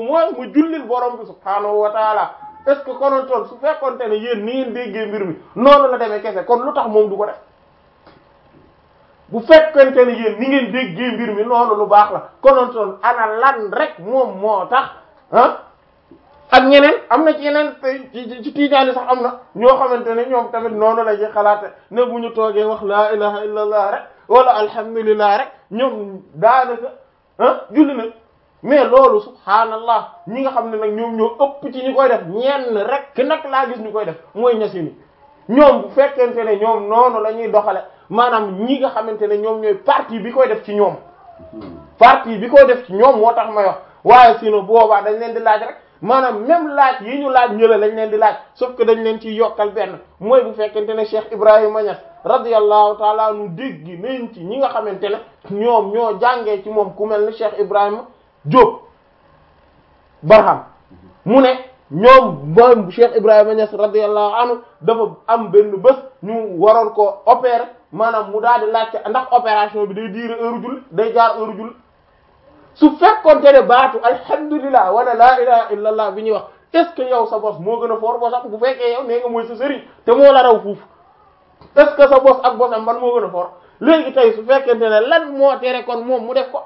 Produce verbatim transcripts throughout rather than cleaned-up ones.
moins mu jullil borom bi subhaanahu wa taala est-ce que konontoon su fekkonte ne yéen ni ngeen déggee mbir mi noonu la demee kese kon lu tax moom du ko def bu fekkente ne yéen ni ngeen déggee mbir mi noonu lu baax la konontoon ana lan rek moom moo tax ah ak ñeneen am na ci yeneen ci ci tiijaani sax am na ñoo xamante ne ñoom tamit noonu la ñuy xalaate ne bu ñu toogee wax laa ilaha illallah rek wala alhamdulillah rek ñoom daanaka ah julli na mais loolu subhaanallah ñi nga xam ne nag ñoom ñoo ëpp ci ñi koy def ñenn rek nag laa gis ñu koy def mooy ñasi ni ñoom bu fekkente ne ñoom noonu la ñuy doxale maanaam ñi nga xamante ne ñoom ñooy parti bi koy def ci ñoom parti bi koy def ci ñoom moo tax may wax waaye sinon boobaa dañ leen di laaj rek maanaam même laaj yi ñu laaj ñëla lañ leen di laaj sauf que dañ leen ciy yokkal benn mooy bu fekkente ne Cheikh Ibrahima Niass radiyallahu taala nu dégg nañ ci ñi nga xamante ne ñoom ñoo jàngee ci moom ku mel ni Cheikh Ibrahima Diop Barham mu ne ñoom moom Cheikh Ibrahima Niass radiyallahu anhu dafa am benn bés ñu waroon ko opérer maanaam mu daal di laajte ndax opération bi day diire heure julli day jaar heure julli su fekkoonte ne baatu alhamdulillah wala laa ilaha illallah bi ñuy wax est-ce que yow sa bos moo gën a foor bosam bu fekkee yow nee nga mooy sa sëriñ te moo la raw fuuf est-ce que sa bos ak bosam ban moo gën a foor léegi tey su fekkente ne lan moo tere kon moom mu def ko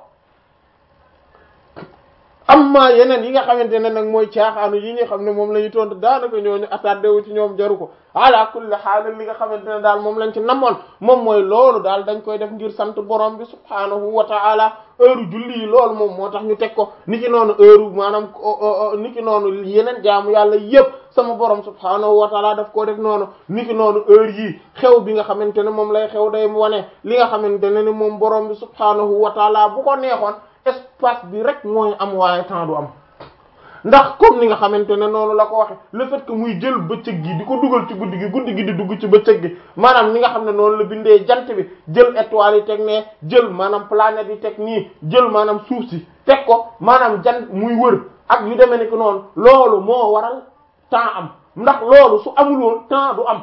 amma yeneen yi nga xamante ne nag mooy caaxaanu yi nga xam ne moom la ñu tontu daanaka ñooñu attardé wu ci ñoom jaru ko ala kulli haal li nga xamante ne daal moom lañ ci namoon moom mooy loolu daal dañ koy def ngir sant borom bi subhaanahu wa ta'ala heure julli yi loolu moom moo tax ñu teg ko ni ki noonu heure maanaam ni ki noonu yeneen jaamu yàlla yépp sama borom subhaanahu wa ta'ala daf koo def noonu ni ki noonu heure yii xew bi nga xamante ne moom lay xew day wane li nga xamante ne ni moom borom bi subhaanahu wa ta'ala bu ko neexoon espace bi rek mooy am waaye temps du am ndax comme ni nga xamante ne noonu la ko waxe le fait que muy jël bëccëg gi di ko dugal ci guddi gi guddi gi di dugg ci bëccëg gi maanaam ni nga xam ne noonu la bindee jant bi jël étoiles yi teg ne jël maanaam planètes yi teg nii jël maanaam suuf si teg ko maanaam jant muy wër ak yu demee ni ko noonu loolu moo waral temps am ndax loolu su amul woon temps du am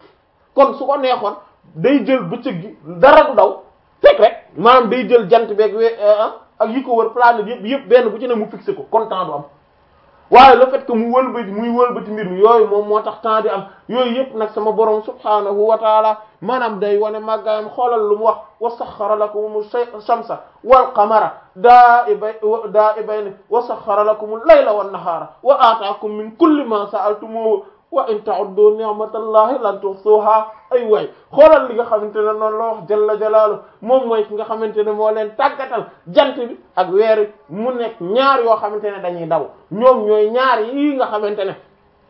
kon su ko neexoon day jël bëccëg gi dara du daw teg rek maanaam day jël jant beeg we ak yi ko wër planète yëpp yëpp benn bu ci ne mu fixé ko kon temps du am waaye le fait que mu wëlbati muy wëlbati mbir mi yooyu moom moo tax temps di am yooyu yëpp nag sama borom subhaanahu wa taala maanaam day wane màggaayam xoolal lu mu wax wa saxxara lakum shamsa wal qamara daa'ibay daa'ibayni wa saxxara lakum layla wan nahaara wa aataakum min kulli ma sa'altumuhu wa in ta'uddu ni'matallahi lan tuhsuha ay waay xoolal li nga xamante ne noonu la wax jalla jalaalu moom mooy ki nga xamante ne moo leen tàggatal jant bi ak weer wi mu nekk ñaar yoo xamante ne dañuy daw ñoom ñooy ñaar yi nga xamante ne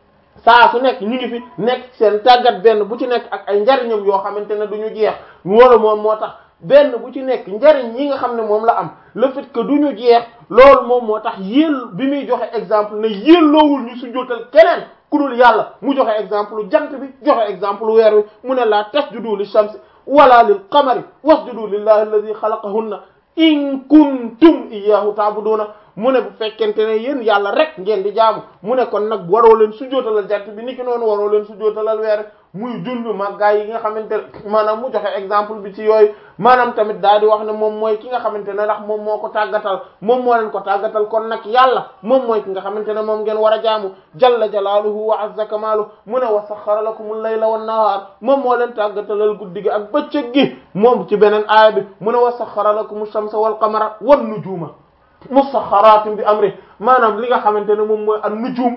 saa su nekk ñu ngi fi nekk seen tàggat benn bu ci nekk ak ay njariñam yoo xamante ne du ñu jeex loolu moom moo tax benn bu ci nekk njariñ yi nga xam ne moom la am le fait que du ñu jeex loolu moom moo tax yéel bi muy joxe exemple ne yéelloowul ñu sujjóotal keneen ku dul yàlla mu joxe exemple jant bi joxe exemple weer wi mu ne la tasjudu li shamsi wala lil qamari wasjudu lillahi alladhi khalaqahunna in kuntum iyyahu ta'buduna mu ne bu fekkente ne yéen yàlla rek ngeen di jaamu mu ne kon nag waroo leen sujjóotalal jant bi niki noonu waroo leen sujjóotalal weer muy junj màggaay yi nga xamante ne maanaam mu joxe exemple bi ci yooyu maanaam tamit daal di wax ne moom mooy ki nga xamante ne ndax moom moo ko tàggatal moom moo leen ko tàggatal kon nag yàlla moom mooy ki nga xamante ne moom ngeen war a jaamu jalla jalaaluhu wa azza kamaalu mu ne wa saxxara lakumul layla wan nahaar moom moo leen tàggatalal guddi gi ak bëccëg gi moom ci beneen aaya bi mu ne wa saxxara lakumus shamsa wal qamara wan nujuuma musaxxaraatin bi amri maanaam li nga xamante ne moom mooy an nujum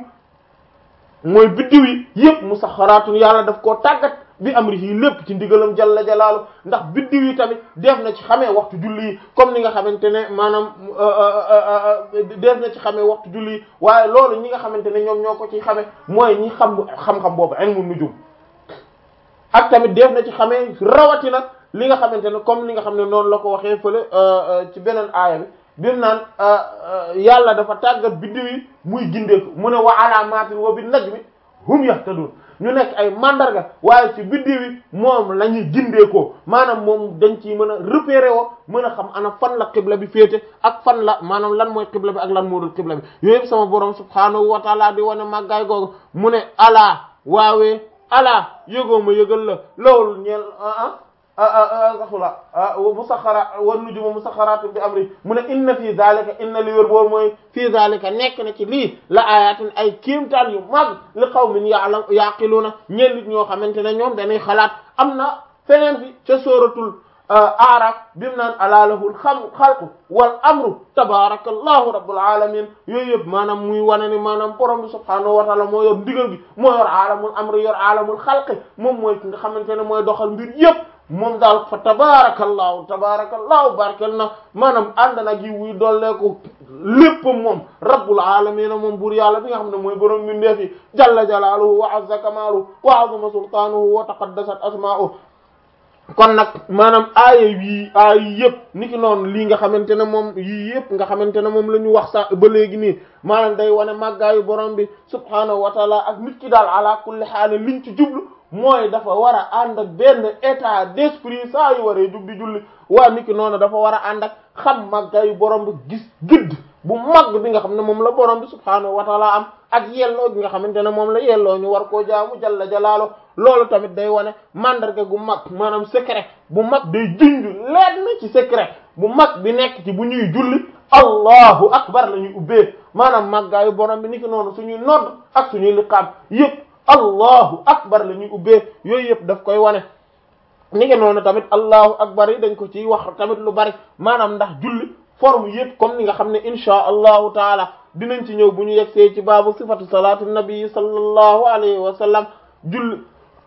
mooy biddiw yi yëpp musaxxaraatun yàlla daf koo tàggat bi amrihi lépp ci ndigalam jalla jalaalu ndax biddiw yi tamit def na ci xamee waxtu julli yi comme ni nga xamante ne maanaam def na ci xamee waxtu julli yi waaye loolu ñi nga xamante ne ñoom ñoo ko ci xamee mooy ñi xam xam-xam boobu ilmu nujum ak tamit def na ci xamee rawatina li nga xamante ne comme li nga xam ne noonu la ko waxee fële ci beneen aaya bi bim naan yàlla dafa tàggat biddiw yi muy gindeeku mu ne wa alaamaatin wa bin najmi hum yahtadun ñu nekk ay mandarga waaye ci biddiw yi moom la ñuy gindeekoo maanaam moom dañ ciy mën a repérer woo mën a xam ana fan la xibla bi féete ak fan la maanaam lan mooy xibla bi ak lan moo dul xibla bi yooyu yëpp sama borom subhaanahu wa taala di wane màggaay googu mu ne alaa waawee alaa yëgoo ma yëgal la loolu ñeel ah axula musaxara wan nujuma musaxaraatun bi amri mu ne inna fii zalika inna li wér boobu mooy fii zalika nekk na ci lii la ayatin ay kéemtaan yu mag li qawmin ya'lam yaqiluna ñeen nit ñoo xamante ne ñoom dañuy xalaat am na feneen fi ca sóoratul Aaraf bi mu naan alaa lahul xalqu wal amru tabarakallahu rabbul alamin yooyu yëpp maanaam muy wane ni maanaam borom bi subhaanahu wa taala moo yor ndigal gi moo yor aalamul amri yor aalamul xalqi moom mooy ki nga xamante ne mooy doxal mbir yëpp moom daal fa tabarakallahu tabarakallahu barkel na maanaam ànd nag yi wuy dolleeku lépp moom rabbul alamin moom buur yàlla bi nga xam ne mooy borom mbindeef yi jalla jalaaluhu wa azza kamaaluhu wa azuma sultaanuhu wa taqaddasat asmaa'uhu kon nag maanaam aaya yii aaya yëpp niki noonu lii nga xamante ne moom yii yëpp nga xamante ne moom la ñu wax sa ba léegi nii maanaam day wane màggaayu borom bi subhaanahu wa taala ak nit ki daal ala kulli haal liñ ci jublu mooy dafa war a ànd ak benn état d'esprit saa yu waree jug di julli waa niki noonu dafa war a ànd ak xam màggaayu borom bi gis gëdd bu mag bi nga xam ne moom la borom bi subhaanahu wa taala am ak yelloo gi nga xamante ne moom la yelloo ñu war koo jaamu jalla jalaalo loolu tamit day wane mandarga gu mag maanaam secret bu mag day junj leer na ci secret bu mag bi nekk ci bu ñuy julli allahu akbar la ñuy ubbee maanaam màggaayu borom bi ni ki noonu suñuy nodd ak suñuy liqaam yëpp allahu akbar la ñuy ubbee yooyu yëpp daf koy wane ni ki noonu tamit allahu akbar yi dañ ko ciy wax tamit lu bari maanaam ndax julli forme yëpp comme ni nga xam ne insha allahu taala dinañ ci ñëw bu ñu yegsee ci baabu sifatu salaatu nabi sallallahu alayhi wa sallam julli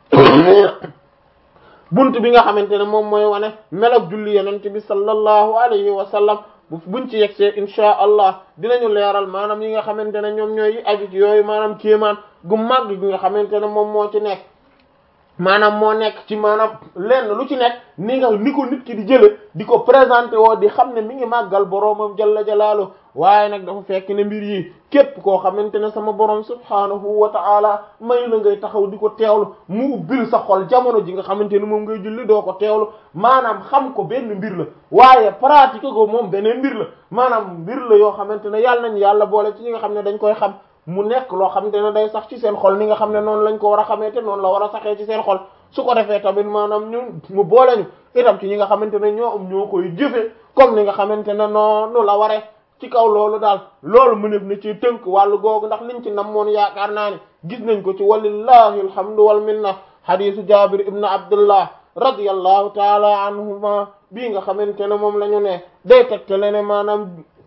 bunt bi nga xamante ne moom mooy wane melog julli yonent bi sallallahu alayhi wa sallam buñ ci yegsee insha allah dinañu leeral maanaam yi nga xamante ne ñoom ñooy aju ci yooyu maanaam kéemaan gu màgg gi nga xamante ne moom moo ci nekk maanaam moo nekk ci maanaam lenn lu ci nekk ni nga ni ko nit ki di jële di ko présenté woo di xam ne mi ngi màggal boroomam jalla jalaalu waaye nag dafa fekk ne mbir yi képp koo xamante ne sama borom subhaanahu wa ta'ala may la ngay taxaw di ko teewlu mu ubbil sa xol jamono ji nga xamante ne moom ngay julli doo ko teewlu maanaam xam ko benn mbir la waaye pratique ko moom beneen mbir la maanaam mbir la yoo xamante ne yàlla nañ yàlla boole ci ñi nga xam ne dañ koy xam mu nekk loo xamante ne day sax ci seen xol ni nga xam ne noonu lañ ko war a xamee te noonu la war a saxee ci seen xol su ko defee tamit maanaam ñu mu boole ñu itam ci ñi nga xamante ne ñoo am ñoo koy jëfe comme ni nga xamante ne noonu la waree ci kaw loolu daal loolu mënef na ci tënk wàllu googu ndax liñ ci namoon yaakaar naa ne gis nañ ko ci walillahi alhamdu wal minna hadisu jabir ibn abdullah radiyallahu taala anhuma bii nga xamante ne moom la ñu ne day tegtale ne maanaam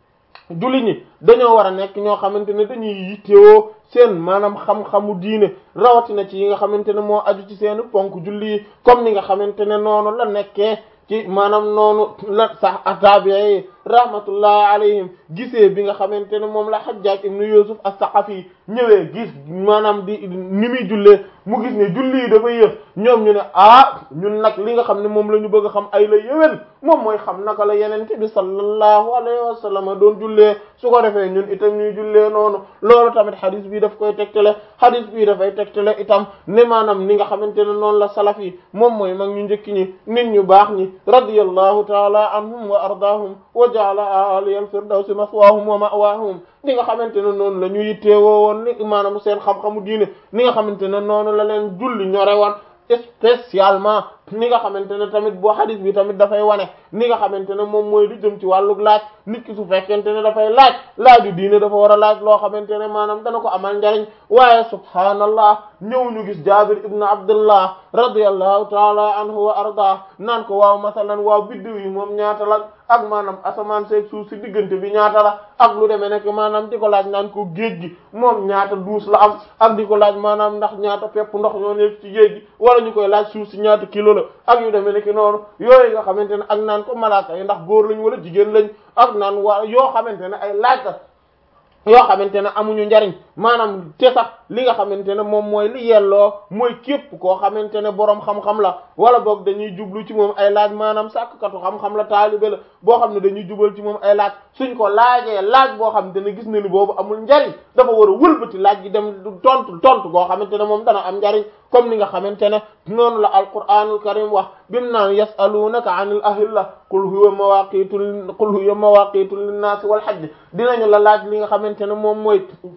julli ñi dañoo war a nekk ñoo xamante ne dañuy yittewoo seen maanaam xam-xamu diine rawatina ci yi nga xamante ne moo aju ci seen ponk julli yi comme ni nga xamante ne noonu la nekkee ci maanaam noonu la sax ataabi'i rahmatullahi alayhim gisee bi nga xamante ne moom la Hajjaj ibn Yusuf as-Saqafi ñëwee gis maanaam di ni muy jullee mu gis ne julli yi dafa yëf ñoom ñu ne ah ñun nag li nga xam ne moom la ñu bëgg a xam ay la yéwén moom mooy xam naka la yenente bi sallallahu alayhi wa sallam doon jullee su ko defee ñun itam ñuy jullee noonu loolu tamit hadith bi daf koy tegtale hadith bi dafay tegtale itam ne maanaam ni nga xamante ne noonu la salaf yi moom mooy mag ñu njëkk ñi nit ñu baax ñi radiyallahu taala anhum wa ardaahum wa ja'ala aliyal firdawsi maswaahum wa ma'waahum ni nga xamante ne noonu la ñu yitteewoo woon ni maanaam seen xam-xamu diine ni nga xamante ne noonu la leen julli ñore woon spécialement ni nga xamante ne tamit boo hadith bi tamit dafay wane ni nga xamante ne moom mooy lu jëm ci wàllug laaj nit ki su fekkente ne dafay laaj laaju diine dafa war a laaj loo xamante ne maanaam dana ko amal njariñ waaye subhaanallah ñëw ñu gis Jaabir ibn Abdullah radiyallahu taala anhu wa arda naan ko waaw masalan waaw biddiw yi moom ñaata la ak maanaam asamaan seeg suuf si diggante bi ñaata la ak lu demee nekk maanaam di ko laaj naan ko géej gi moom ñaata duus la am ak di ko laaj maanaam ndax ñaata pepp ndox ñoo nekk ci géej gi wala ñu koy laaj suuf si ñaata kilo la ak yu demee nekk noonu yooyu nga xamante ne ak naan ko malaaka yi ndax góor lañ wala jigéen lañ ak naan waa yoo xamante ne ay laaj la yoo xamante ne amuñu njariñ maanaam te sax li nga xamante ne moom mooy li yelloo mooy képp koo xamante ne boroom xam-xam la wala boog dañuy jublu ci moom ay laaj maanaam sàkkatu xam-xam la taalibe la boo xam ne dañuy jubal ci moom ay laaj suñ ko laajee laaj boo xamante ne gis na ni boobu amul njariñ dafa war a wëlbati laaj gi dem tontu tontu boo xamante ne moom dana am njariñ comme ni nga xamante ne noonu la alquraanul karim wax bim naan yasalunaka anil ahilla qul huwa mawaqitu qul huwa mawaqitu linnaasi wal hajj dinañu la laaj li nga xamante ne moom mooy mooy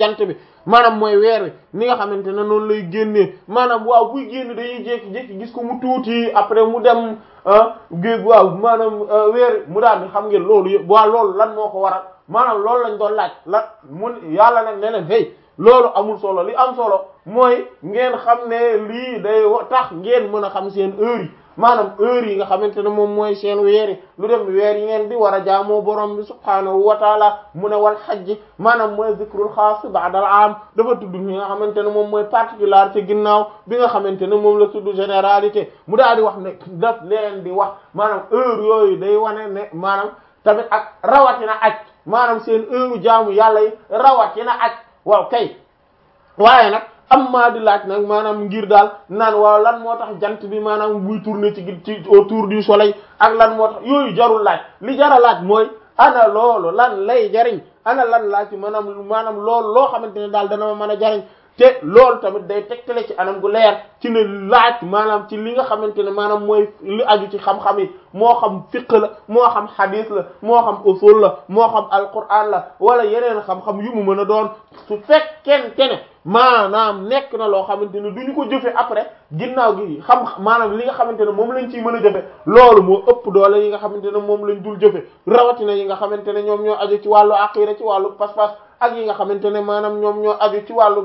jant bi maanaam mooy weer wi ni nga xamante ne noonu lay génnee maanaam waaw buy génn dañuy jékki-jékki gis ko mu tuuti après mu dem géej waaw maanaam weer mu daal di xam ngeen loolu yëpp waaw loolu lan moo ko waral maanaam loolu lañ doon laaj la mun yàlla nag ne leen hey loolu amul solo li am solo mooy ngeen xam ne lii day tax ngeen mën a xam seen heure yi maanaam heure yi nga xamante ne moom mooy seen weer yi lu dem weer yi ngeen di war a jaamoo borom bi subhaanahu wa taala mu ne wal hajj maanaam mooy zikrul xaas ba'dal aam dafa tudd ñi nga xamante ne moom mooy particularité ginnaaw bi nga xamante ne moom la tudd généralité mu daal di wax ne daf leen di wax maanaam heure yooyu day wane ne maanaam tamit ak rawatina aj maanaam seen heure jaamu yàlla yi rawatina aj waaw kay waaye nag am maa di laaj nag maanaam ngir daal naan waaw lan moo tax jant bi maanaam buy tourner ci ci autour du soleil ak lan moo tax yooyu jarul laaj li jara laaj mooy ana loolu lan lay jariñ ana lan laaj ci maanaam maanaam loolu loo xamante ne daal dana ma mën a jariñ te loolu tamit day tegtale ci anam gu leer ci ne laaj maanaam ci li nga xamante ne maanaam mooy li aju ci xam-xam yi moo xam fiqh la moo xam hadith la moo xam usul la moo xam alquran la wala yeneen xam-xam yu mu mën a doon su fekkente ne maanaam nekk na loo xamante ne du ñu ko jëfe après ginnaaw gi xam maanaam li nga xamante ne moom lañ ciy mën a jëfe loolu moo ëpp doole yi nga xamante ne moom lañ dul jëfe rawatina yi nga xamante ne ñoom ñoo aju ci wàllu aqida ci wàllu pas-pas ak yi nga xamante ne maanaam ñoom ñoo aju ci wàllu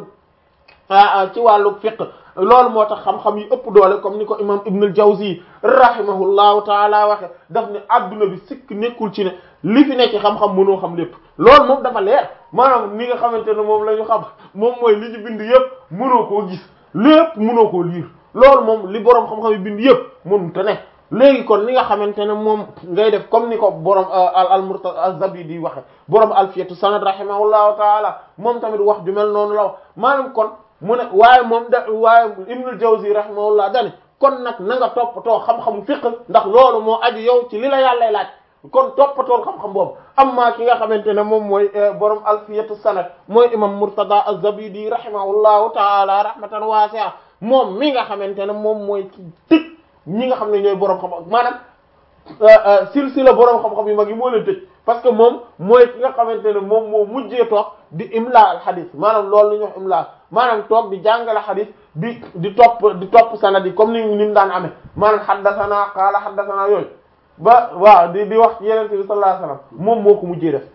ah ci wàllu fiqh loolu moo tax xam-xam yi ëpp doole comme ni ko imam Ibn al-Jawzi rahimahullahu taala waxe daf ne adduna bi sikk nekkul ci ne li fi nekk xam-xam mënoo xam lépp loolu moom dafa leer maanaam ni nga xamante ne moom la ñu xam moom mooy li ñu bind yëpp mënoo koo gis lépp mënoo koo liir loolu moom li boroom xam-xam yi bind yëpp mënu te ne léegi kon li nga xamante ne moom ngay def comme ni ko borom al al Murtaza az-Zabidi waxe borom alfiyatu sanad rahimahullahu taala moom tamit wax ju mel noonu la wax maanaam kon mu ne waaye moom da waaye Ibnul Jawzi rahimahullah dane kon nag na nga toppatoo xam-xamu fiqh ndax loolu moo aju yow ci li la yàllay laaj kon toppatool xam-xam boobu amma ki nga xamante ne moom mooy borom alfiyatu sanad mooy imam Murtaza az-Zabidi rahimahullahu taala rahmatan wasi'a moom mi nga xamante ne moom mooy ci tëj ñi nga xam ne ñooy borom xam-xam maanaam silsila borom xam-xam yu mag yi moo leen tëj parce que moom mooy ki nga xamante ne moom moo mujjee toog di imla al hadith maanaam loolu la ñuy wax imla maanaam toog di jàngale hadith di di topp di topp sanad yi comme ni ni mu daan amee maanaam haddathana qaala haddathana yooyu ba waaw di di wax ci Yonent bi sallallahu alayhi wasallam moom moo ko mujjee def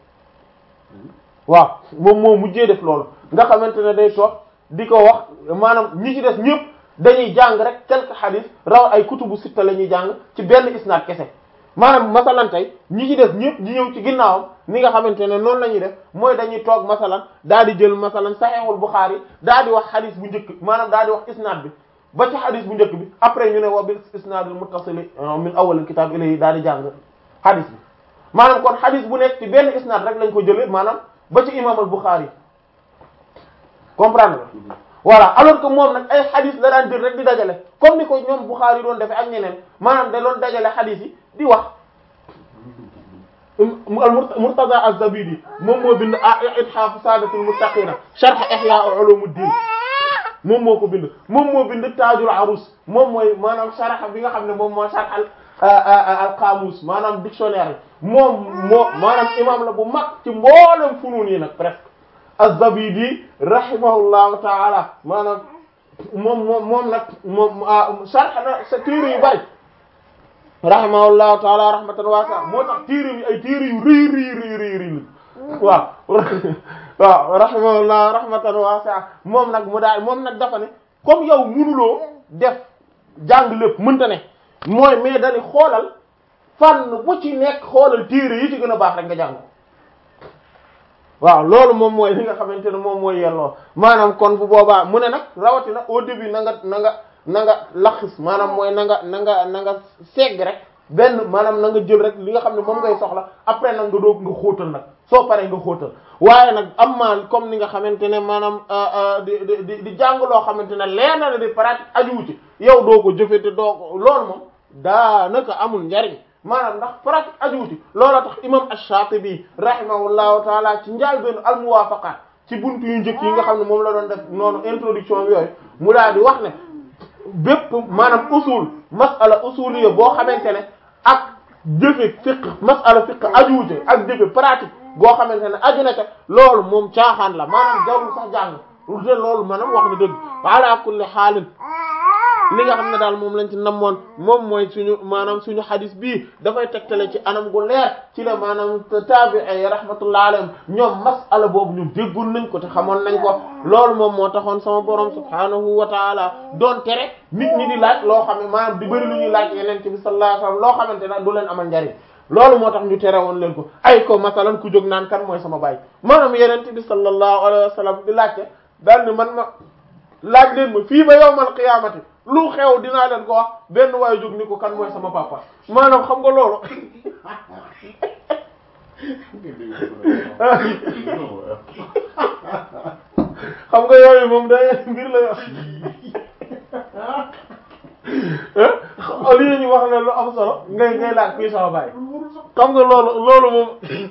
waaw moom moo mujjee def loolu nga xamante ne day toog di ko wax maanaam ñi ci des ñëpp dañuy jàng rek quelques hadith raw ay kutubu sitta la ñuy jàng ci benn isnaad kese maanaam masalan tey ñi ci des ñëpp ñi ñëw ci ginnaawam ni nga xamante ne noonu la ñuy def mooy dañuy toog masalan daal di jël masalan Sahihul Bukhari daal di wax hadith bu njëkk maanaam daal di wax isnaad bi ba ci hadith bu njëkk bi après ñu ne wa bil isnaadil muttasil min awwalil kitaab ilayhi daal di jàng hadith bi maanaam kon hadith bu nekk ci benn isnaad rek lañ ko jëlee maanaam ba ci imam al Bukhari comprendre nga voilà alors que moom nag ay hadith la daan jël rek di dajale comme ni ko ñoom Bukhari yi doon defee ak ñeneen maanaam da doon dajale hadith yi di wax Murtaza az-Zabidi moom moo bind Ithaf Sadatul Muttaqina Sharh Ihya Ulumuddin moom moo ko bind moom moo bind Tajul Arus moom mooy maanaam sharh bi nga xam ne moom moo sharh al qamus maanaam dictionnaire moom moo maanaam imam la bu mag ci mboolem funun yi nag presque az-Zabidi rahimahullahu ta'ala maanaam moom moom moom nag moom sharh na sa téere yu bari rahimahullahu ta'ala rahmatan wasi'a moo tax téere yi ay téere yu rëy rëy rëy rëy rëy waaw waaw rahimahullahu rahmatan wasi'a moom nag mu daal moom nag dafa ne comme yow mënuloo def jàng lépp mënta ne mooy mais dañu xoolal fànn bu ci nekk xoolal téere yi ci gën a baax rek nga jàng waaw loolu moom mooy li nga xamante ne moom mooy yelloo maanaam kon bu boobaa mu ne nag rawatina au début na nga na nga na nga laxis maanaam mooy na nga na nga na nga segg rek benn maanaam na nga jël rek li nga xam ne moom ngay soxla après nag nga doog nga xóotal nag soo paree nga xóotal waaye nag am maa comme ni nga xamante ne maanaam di di di jàng loo xamante ne leer na la di pratique ajuwu ci yow doo ko jëfe te doo ko loolu moom daanaka amul njariñ maanaam ndax pratique ajuwu ci looloo tax imam ash-Shatibi rahimahullahu taala ci njaal benn al-Muwafaqat ci buntu yu njëkk yi nga xam ne moom la doon def noonu introduction bi yooyu mu daal di wax ne bépp maanaam usul masala usuliyya boo xamante ne ak jëfe fiqh masala fiqh ajuwu ci ak jëfe pratique goo xamante ne aju na ca loolu moom caaxaan la maanaam jarul sax jàng te loolu maanaam wax na dëgg ala kulli xaalin li nga xam ne daal moom lañ ci namoon moom mooy suñu maanaam suñu xadis bii dafay tegtale ci anam gu leer ci la maanaam taabi'i rahmatullah alayhim ñoom masala boobu ñu déggul nañ ko te xamoon nañ ko loolu moom moo taxoon sama borom subhaanahu wa taala doon tere nit ñi di laaj loo xam ne maanaam di bëri lu ñuy laaj yeneen bi sallallahu alayhi wasallam loo xamante ne du leen amal njariñ loolu moo tax ñu tere woon leen ko ay ko masalan ku jóg naan kan mooy sama baay maanaam yeneen bi sallallahu alayhi wasallam di laajte daal ni man ma laaj leen ma fii ba yawmal qiyaamati lu xew dinaa leen ko wax benn waaye jóg ni ko kan mooy sama papa maanaam xam nga loolu xam nga yooyu moom day mbir la yo li ñu wax ne lu am solo ngay ngay laaj fii sama baay xam nga loolu loolu moom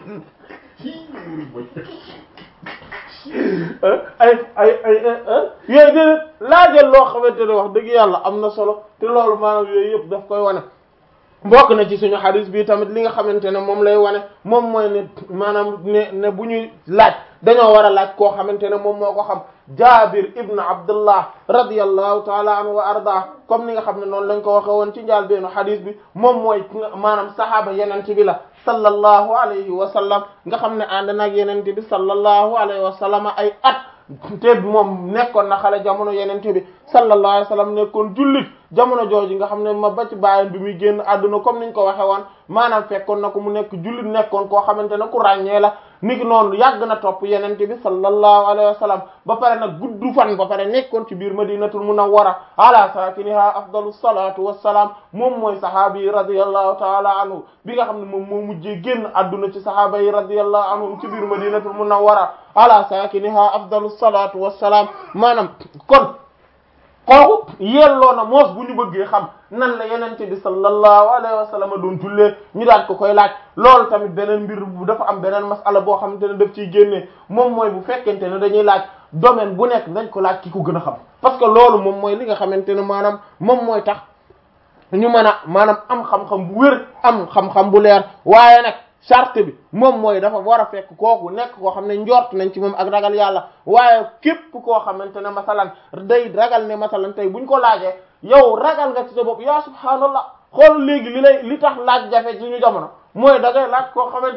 ay ay ay yooyu de laajal loo xamante ne wax dëgg yàlla am na solo te loolu maanaam yooyu yëpp daf koy wane bokk na ci suñu hadis bi tamit li nga xamante ne moom lay wane moom mooy ne maanaam ne ne bu ñuy laaj dañoo war a laaj koo xamante ne moom moo ko xam Jaabir ibn Abdullah radiyallahu taala anhu wa arda comme ni nga xam ne noonu lañ ko waxe woon ci njaal beenu hadis bi moom mooy maanaam sahaaba yenente bi la sallallahu alayhi wa sallam nga xam ne ànd naag yenente bi sallallahu alayhi wa sallam ay at te moom nekkoon na xale jamono yenente bi sallallahu alayhi wa sallam nekkoon jullit jamono jooju nga xam ne ma ba ci bàyyam bi muy génn àdduna comme niñ ko waxe woon maanaam fekkoon na ko mu nekk jullit nekkoon koo xamante ne ku ràññee la niki noonu yàgg na topp yenente bi sallallahu alayhi wa sallam ba pare nag guddu fan ba pare nekkoon ci biir madinatul munawwara ala sakiniha afdalu salatu wassalam moom mooy sahaaba yi radiyallahu taala anhu bi nga xam ne moom moo mujjee génn àdduna ci sahaaba yi radiyallahu anhum ci biir madinatul munawwara ala sakiniha afdalu salatu wassalam maanaam kon kooku yelloo na moos bu ñu bëggee xam nan la yenente bi sallallahu alayhi wa sallam doon jullee ñu daal ko koy laaj loolu tamit beneen mbir bu dafa am beneen masala boo xamante ne daf ciy génnee moom mooy bu fekkente ne dañuy laaj domaine bu nekk dañ ko laaj ki ko gën a xam parce que loolu moom mooy li nga xamante ne maanaam moom mooy tax ñu mën a maanaam am xam-xam bu wér am xam-xam bu leer waaye nag charte bi moom mooy dafa war a fekk kooku nekk koo xam ne njort nañ ci moom ak ragal yàlla waaye képp koo xamante ne masalan day ragal ne masalan tey buñ ko laajee yow ragal nga ci sa bopp yaa subhaanallah xool léegi li lay li tax laaj jafe ci ñu jamono mooy da ngay laaj koo xamante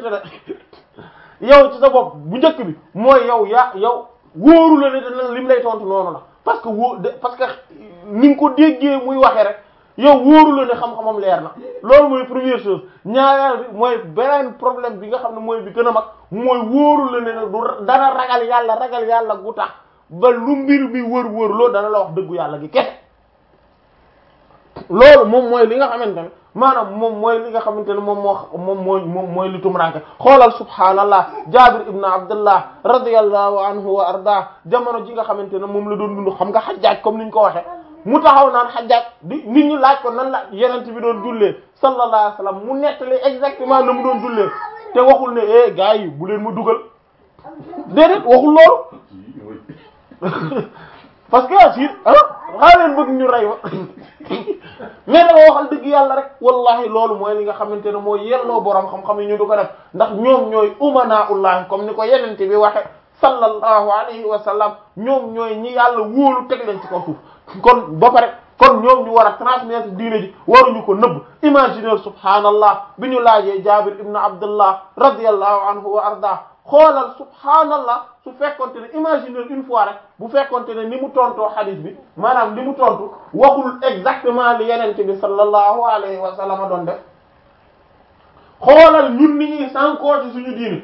ne yow ci sa bopp bu njëkk bi mooy yow yaa yow wóoru la ne dana lim lay tontu noonu la parce que wóo parce que ni nga ko déggee muy waxee rek yow wóoru la ne xam-xamam leer na loolu mooy première chose ñaareel bi mooy beneen problème bi nga xam ne mooy bi gën a mag mooy wóoru la ne du dana ragal yàlla ragal yàlla gu tax ba lu mbir bi wër wër loolu dana la wax dëggu yàlla gi kese loolu moom mooy li nga xamante ne maanaam moom mooy li nga xamante ne moom moo moom mooy moom mooy li tumranke xoolal subhaanallah Jaabir ibn Abdullah radiyallahu anhu wa arda jamono ji nga xamante ne moom la doon dund xam nga Hajjaaj comme niñ ko waxe mu taxaw naan Hajjaaj di nit ñi laaj ko nan la yenent bi doon jullee sallallahu alayhi wa sallam mu nettali exactement na mu doon jullee te waxul ne eh gars yi bu leen ma dugal déedéet waxul loolu parce que si ah xaa leen bëgg ñu rey ma mais dafa waxal dëgg yàlla rek wallahi loolu mooy li nga xamante ne mooy yelloo borom xam-xam yi ñu du ko def ndax ñoom ñooy umanaullahi comme ni ko yenente bi waxe sallallahu alayhi wa sallam ñoom ñooy ñi yàlla wóolu teg leen ci kaw suuf kon ba pare kon ñoom ñu war a transmettre diine ji waruñu ko nëbb imaginer subhaanallah bi ñu laajee Jaabir ibn Abdullah radiyallahu anhu wa arda xoolal subhaanallah su fekkonte ne imaginer une fois rek bu fekkonte ne ni mu tontoo hadith bi maanaam ni mu tontu waxul exactement li yenente bi sallallahu alayhi wa sallam doon def xoolal ñun ni ñuy sànkoo ci suñu diine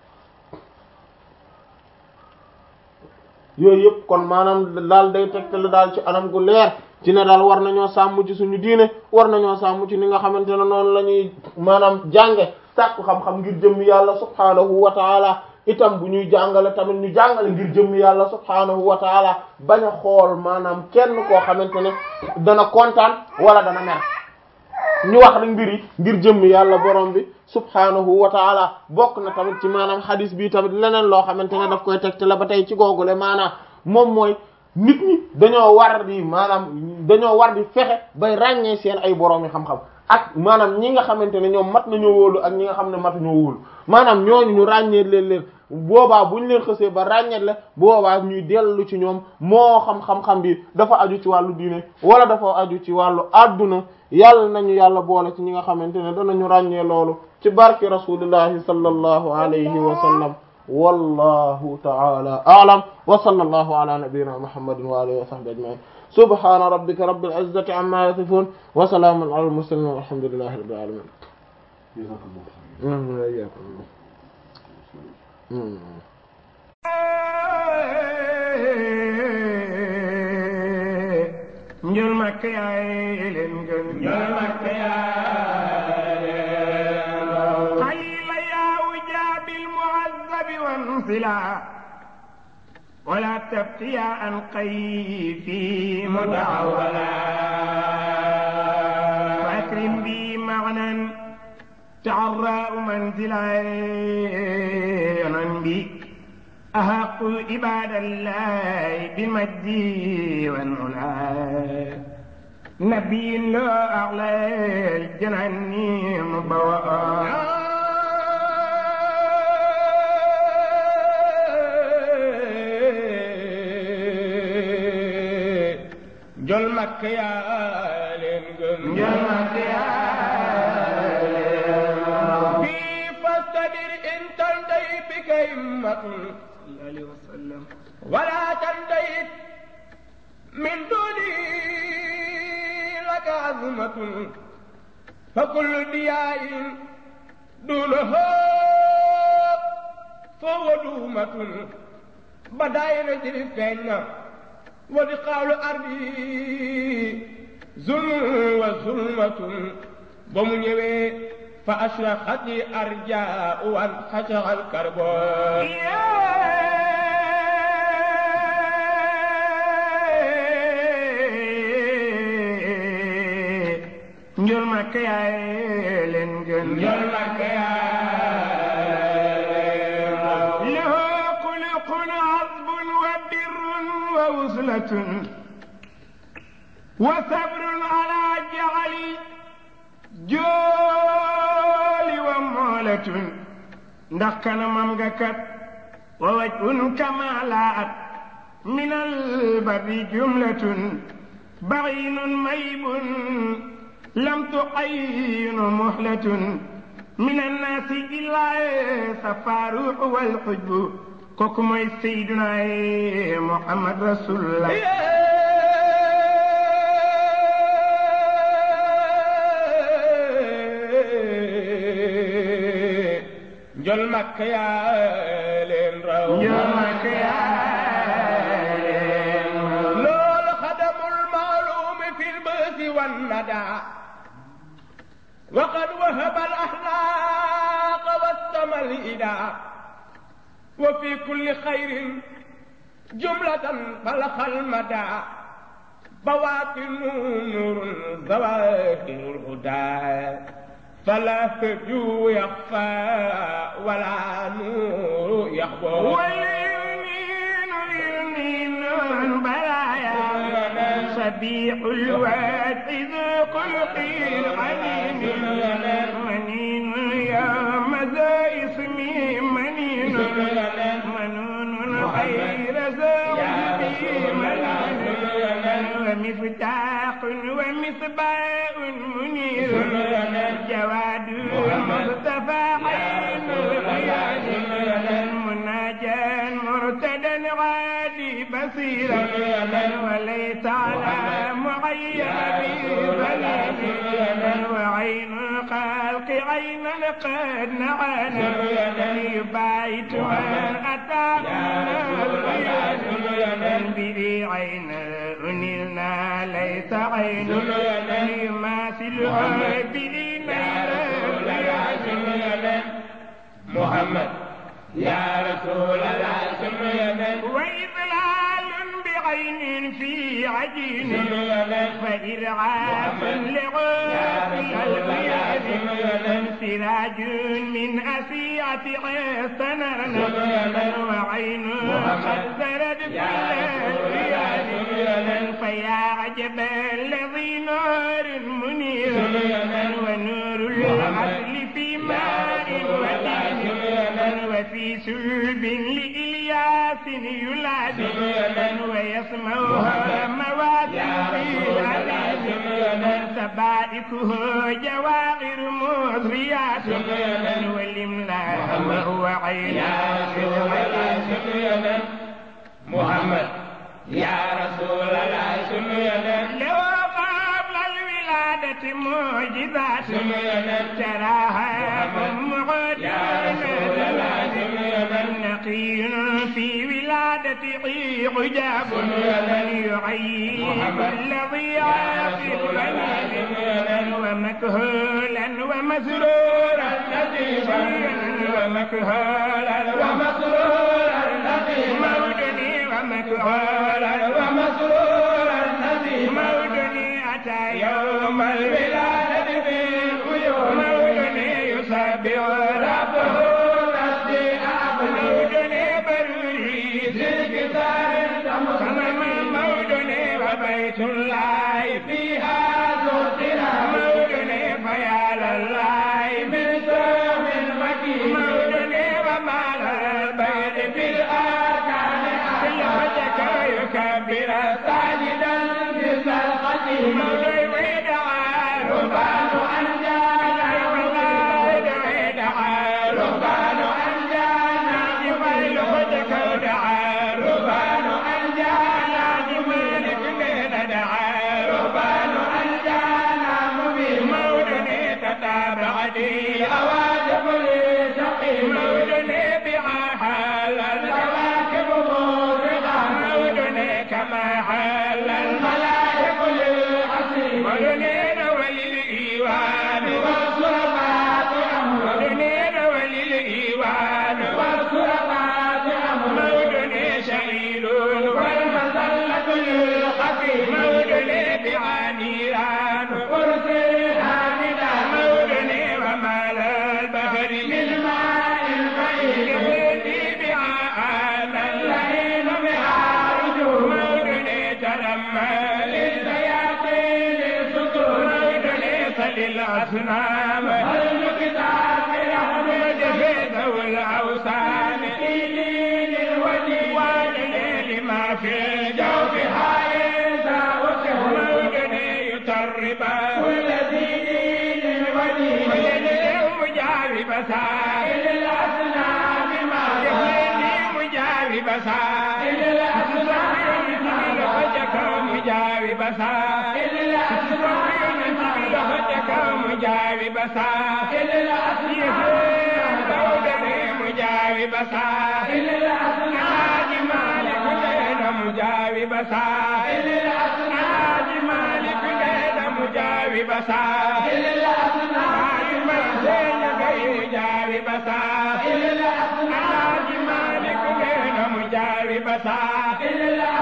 yooyu yëpp kon maanaam daal day tegtal daal ci anam gu leer ci ne daal war nañoo sàmm ci suñu diine war nañoo sàmm ci ni nga xamante ne noonu la ñuy maanaam jànge sàkku xam-xam ngir jëmmi yàlla subhaanahu wa taala itam bu ñuy jàngale tamit ñu jàngale ngir jëmmi yàlla subhaanahu wa taala bañ a xool maanaam kenn koo xamante ne dana kontaan wala dana mer ñu wax rek mbir yi ngir jëmmi yàlla borom bi subhaanahu wa taala bokk na tamit ci maanaam hadis bi tamit leneen loo xamante ne daf koy tegte la ba tey ci googule maanaam moom mooy nit ñi dañoo war di maanaam dañoo war di fexe bay ràññee seen ay borom yi xam-xam ak maanaam ñi nga xamante ne ñoom mat nañoo wóolu ak ñi nga xam ne matuñoo wóolu maanaam ñooñu ñu ràññee leen leen boobaa bu ñu leen xësee ba ràññee la boobaa ñuy dellu ci ñoom moo xam-xam-xam bi dafa aju ci wàllu diine wala dafa aju ci wàllu adduna yàlla nañu yàlla boole ci ñi nga xamante ne danañu ràññee loolu ci barke rasulillahi sallallahu alayhi wa sallam wallahu ta'ala a'lam wa sallallahu ala nabiyyina muhammadin wa alihi wa sahbihi ajma'in subhana rabbika rabbil izzati amma yasifun wa salamun ala al mursalin walhamdulillahi rabbil alamin njol makka yaay leen gën njol makka yaay xalila yaa wujaabil mu'azzabi wansila wala tabtiya an qayfi mutawala fakrim bi ma'nan ta'arra manzila yanan bi أحق عباد الله بالمجد والعلا نبي لا أعلى الجنان مبوء جل مكة يا لنجل جل مكة يا في فاستدر إن تنتهي بك همة عليه وسلم ولا تنتهي من دوني لك عظمة فكل دياء دونه فهو دومة بداين جرفين ودقال أرضي ظلم وظلمة بمنيوي فأشرقت أرجاء وانخشع الكرب njol makka yaay leen gën njol makka yaay lahu xuluqun azbun wa birrun wa wuslatun wa sabrun ala jaali jooli wa moolatun ndax kanamam nga kat wa wajhun kamalaat min albari jumlatun barinun maybun لم تعين مهلة من الناس إلا سفاروح والحجب كوكما سيدنا محمد رسول الله جل مكة يا لين راو جل مكة يا لين لول خدم المعلوم في البث والندى وقد وهب الأخلاق والسمى الإله وفي كل خير جملة بلغ المدى بواطن نور ظواهر الهدى فلا هجو يخفى ولا نور يخفى واليمين اليمين البرايا سبيح الواد ذو خلق العليم منين يا مذا اسمي منين منون غير زوجي منين ومفتاح ومصباح منير جواد مصطفى عين الخيال مناجا مرتدا عادي بصيرا وليس على معين بظليل وعين الخلق عين قد نعانا يبايت من أتى من الخيال به عين نلنا ليس عين يماثلها به محمد يا رسول الله وإضلال بعين في عجين فإرعاف لغاف الألقياد سراج من أسيعة حسنرنا وعين قد زرد في الألقياد فيا عجبا الذي نار منير لازم ويسمعها موازين سبائكه جواغر مذريات والإملاء وهو عين محمد يا رسول الله سنينا لو قبل الولادة معجزات تراها نقي في ولادته عجاب يعيي كل ضياف البنين ومكهولا ومسرورا ومكهولا ومسرورا مولدني ومكهولا ومسرورا مولدني أتى يوم الولادة بالعيون مولدني يسبح ربه مولدني بروري كما مولدني وبيت الله فيها زرتنا مولدني فيا لله من سوم المكين مولدني ومال البيت بالآكان كل وجهك يكبر ساجدا بسرقته مولدي ويدعى ربان أنجانا ويدعى ربان أنجانا جمال وجهك دعا ربان أنجانا مالك لنا دعا ربان أنجانا مبين مولدني تتابعتي أواجب للسقيم مولدني بعحال الكواكب مورقة مولدني كما حال الملائك للعصيم مولدني وللإيوان والصرفات أمر مولدني وللإيوان والصرفات أمر مولدني شهيد والمسلة للخفيم مولدني بعانيران كرسي حامدا مولدني ومال البحر بالماء المعين كفيتي بعان اللئيم بعارج مولدني تلمى للسياطين السطور مولدني فللأصنام الكتاب رحمة جفيت والأوثان في دين الودي وادني لما في الجوف حائز وسهل مولدني يطربا كل ذي دين الودي ولدني مجاوب سائل الأصنام ما جفيتي مجاوب سائل الأصنام لوجهك مجاوب سائل لوجهك مجاوب سائل مولدني مجاوب سائل الحاج مالك لنا مجاوب سائل الحاج مالك لنا مجاوب سائل الحاج ميسين غير مجاوب سائل الحاج مالك لنا مجاوب سائل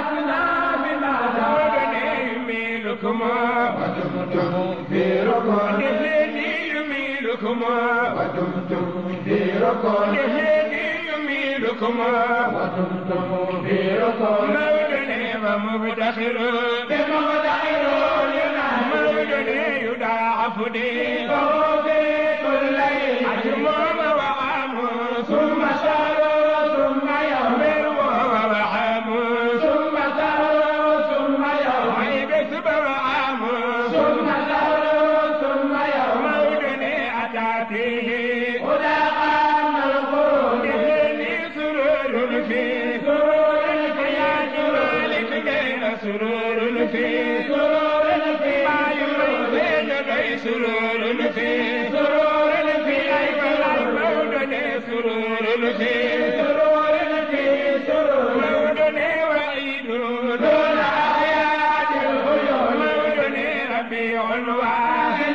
مولدني يميلكم ودمتم في ركن دفلني يميلكم ودمتم في ركن دفلني يميلكم ودمتم في ركن مولدني ومفتخر بمغدعون ينام مولدني يضاعف دين وهو في كل ليل أجمام وعام ثم شهر ثم يوم وعام ثم شهر ثم يوم ويبسب وعام ثم شهر ثم يوم مولدني أتى فيه هدى قام القرون دفلني سرور فيه سرور حياة مالك لنا سرور فيه سرور في ما يميزين لي سرور فيه سرور في أيوة مولدني سرور فيه سرور في سرور مولدني وعيد دون أعياد العيون مولدني ربيع واحد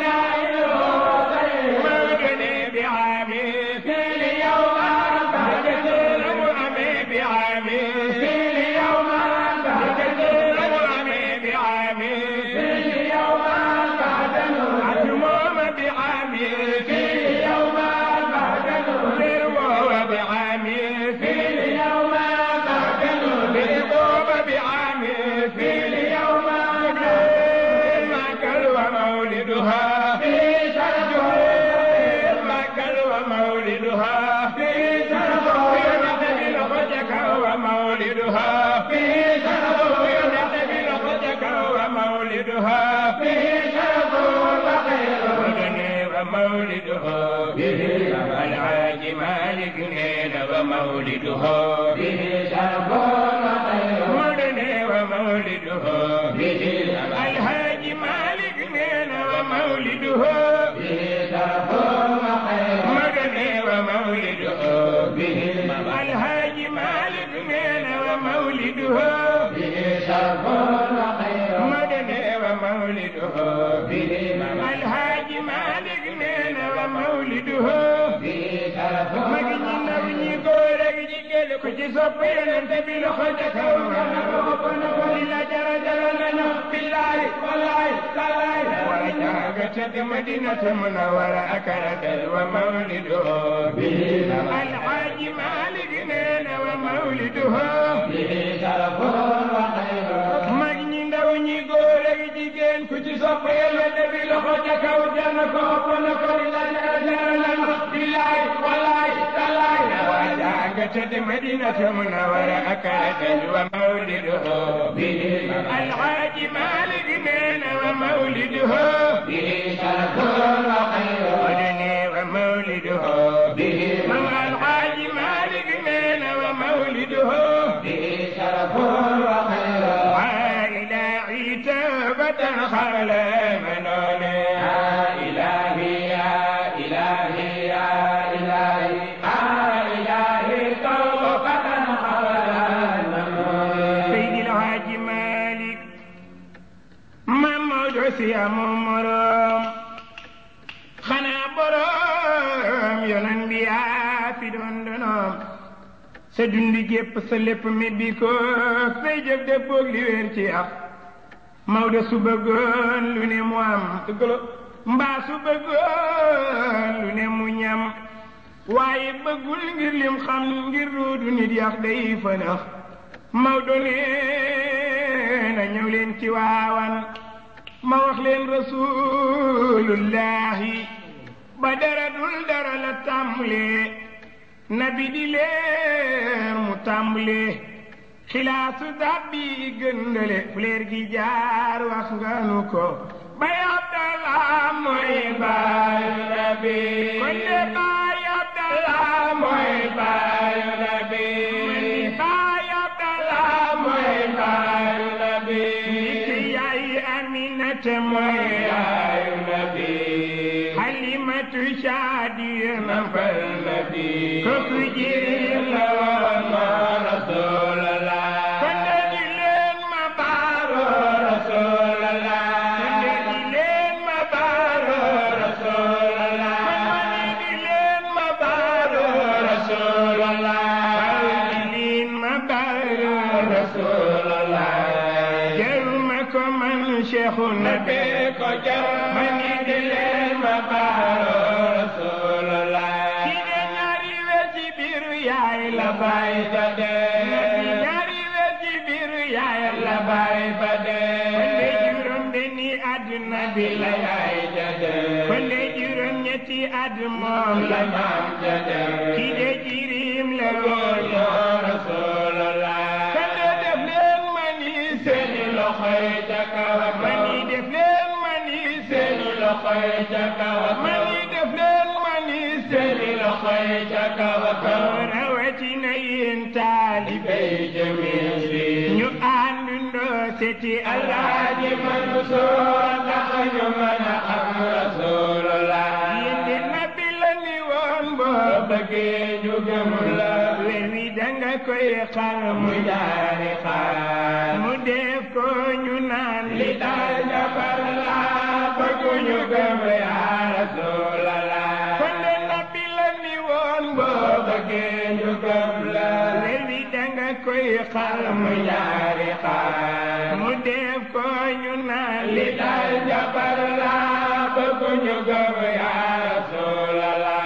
مولدني بعامي في اليوم بعد وأمي بعامي في اليوم بعد وأمي بعامي في اليوم بعد أتمام بعامي في اليوم بعد وهو بعامي به الحاج مالك نينا ومولده به شرف وخير مدني ومولده به الحاج مالك نينا ومولده به شرف وخير مدني ومولده به الحاج مالك نينا ومولده به شرف وخير مدني ومولده به الحاج مالك نينا ومولده به شرف مجني نوني غورك جيجل كجي صبيان انت بالخدك ولا جرى جرى لنا بالله والله تعالى وجاءت مدينة منورة أكلت ومولده به الحاج مالك نينا ومولده به شرف وخير مجني نوني غورك جيجل كجي صبيان انت بالخدك وجاءت بالله والله تعالى وجاءت مدينة منورة أكلت ومولده به الحاج مالك نينا ومولده به شرف وخير مدني ومولده به الحاج مالك نينا ومولده به شرف وخير وإلى عتابة خل منوني يا إلهي يا إلهي يا إلهي يا إلهي توبة خل منوني سيدي الحاج مالك محمد عسيا ممرم خنا برام يونان بيا في دندنام سدندي جيب سلپ مبيكو سيجب دبوك لويرتي أخ Maodo su bëggoon lu ne mu am mbaa su bëggoon lu ne mu ñam waaye bëggul ngir lim xam ngir ruudu nit yax day fënax Maodo nee na ñëw leen ci waawan ma wax leen rasulullahi ba dara dul dara la tàmbalee nabi di leer mu tàmbalee xilaasu dabbi gëndale fleer gi jaar wax nga nu ko bay Abdallah mooy baayu nabi kon de bay Abdallah mooy baayu nabi bay Abdallah mooy baayu nabi nit yaay Aminata mooy baayu nabi Halimatu Saadiya nampal nabi kooku jirim la woon ma Rasulallah nabi ko jar mani dileen ma baaro Rasulullah ki de ñaari weer ci biiru yaay la baay ba dee ñaari weer ci biiru yaay la baay ba dee kon de juróom benni àdduna bi la yaay ja dee kon de juróom ñetti at moom la maam ja dee ki de jirim la woon moo Rasulullah kon de def leen mani seeni loxoy ca kaw mani def leen mani seeni loxoy ca kaw mani def leen mani seeni loxoy ca kaw rawatina yéen taalibe Jamil ñu àndandoo seeti Alaaji Mansour ndax ñu mën a am Rasulullah yéen de nabi la ni woon boo bëggee ñu gëm la weer wi danga koy xar mu jaari xaar mu def ko ñu naan li daal jabar la bëggu ñu gëm yaa Rasulallah kon de nabi la ni woon boo bëggee ñu gëm la weer wi danga koy xar mu jaari xaar mu def ko ñu naan li daal jabar la bëggu ñu gëm yaa Rasulallah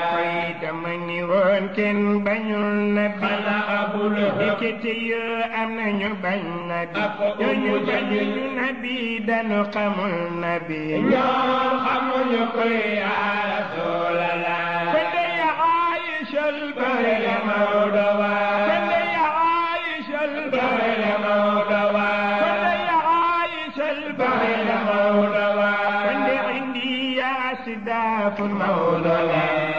dama ni woon kenn bañul nabi abul dikkite yoo am nañu bañ nabi ñooñu bañuñu nabi dañu xamul nabi ñoom xamuñu ko yaa Rasulallah kon de ya Aïcha al-Bahri la Maodo waa kon de ya Aïcha al-Bahri la Maodo waa kon de ya Aïcha al-Bahri la Maodo waa kon de indi ya Sidaaful Maodo waa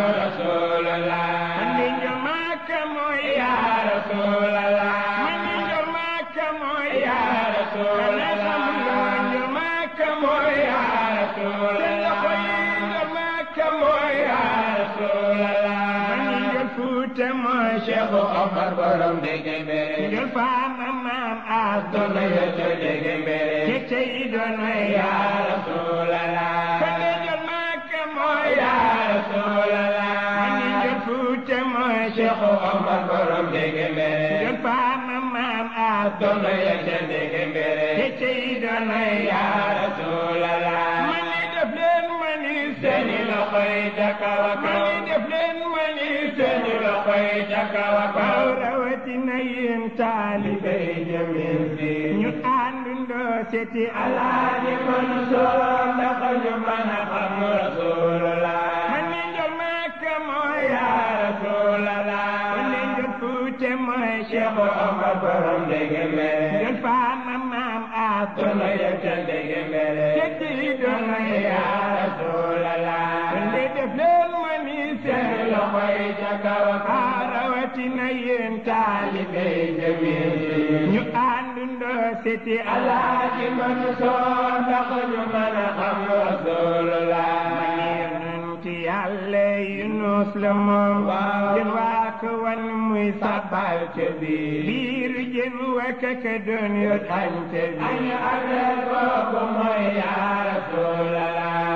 Rasulullah mani njol Makka mooy ya Rasulullah mani njol Makka mooy ya Rasulullah njol Makka mooy ya Rasulullah njol Makka mooy ya Rasulullah mani njol Fuuta mooy Cheikh Omar borom dege mbere njol Faama maam Asdona yoto dege mbere ke tey doon ya Rasulullah mani njol Makka mooy ya Rasulullah mani njol Fuuta mooy Cheikh Omar borom dege mbere njol Faama maam Asdona yoto dege mbere ke tey doon ya Rasulullah mani def leen mani seeni loxoy jakaw mani def leen mani seeni loxoy jakaw kaw rawatina yéen taalibe Jamil bi ñu àndandoo seeti Alaaji Mansour ndax ñu mën a xam Rasulullah mani njol Makka mooy ya Rasulullah mani njol Fuuta mooy Cheikh Omar borom dege mbere njol Faama maam Asdona yoto dege mbere seeti doon ya Rasulullah mani def leen mani seen loxoy jakaw rawatina yéen taalibe Jamil ñu àndandoo seeti Alaaji Mansour ndax ñu mën a xam Rasulullah mani yonent Yàlla Yunus la moom jën waa ko wan muy sabal ca biir jën wa ka doon yot añ ca biir añ ak reer boobu mooy ya Rasulullah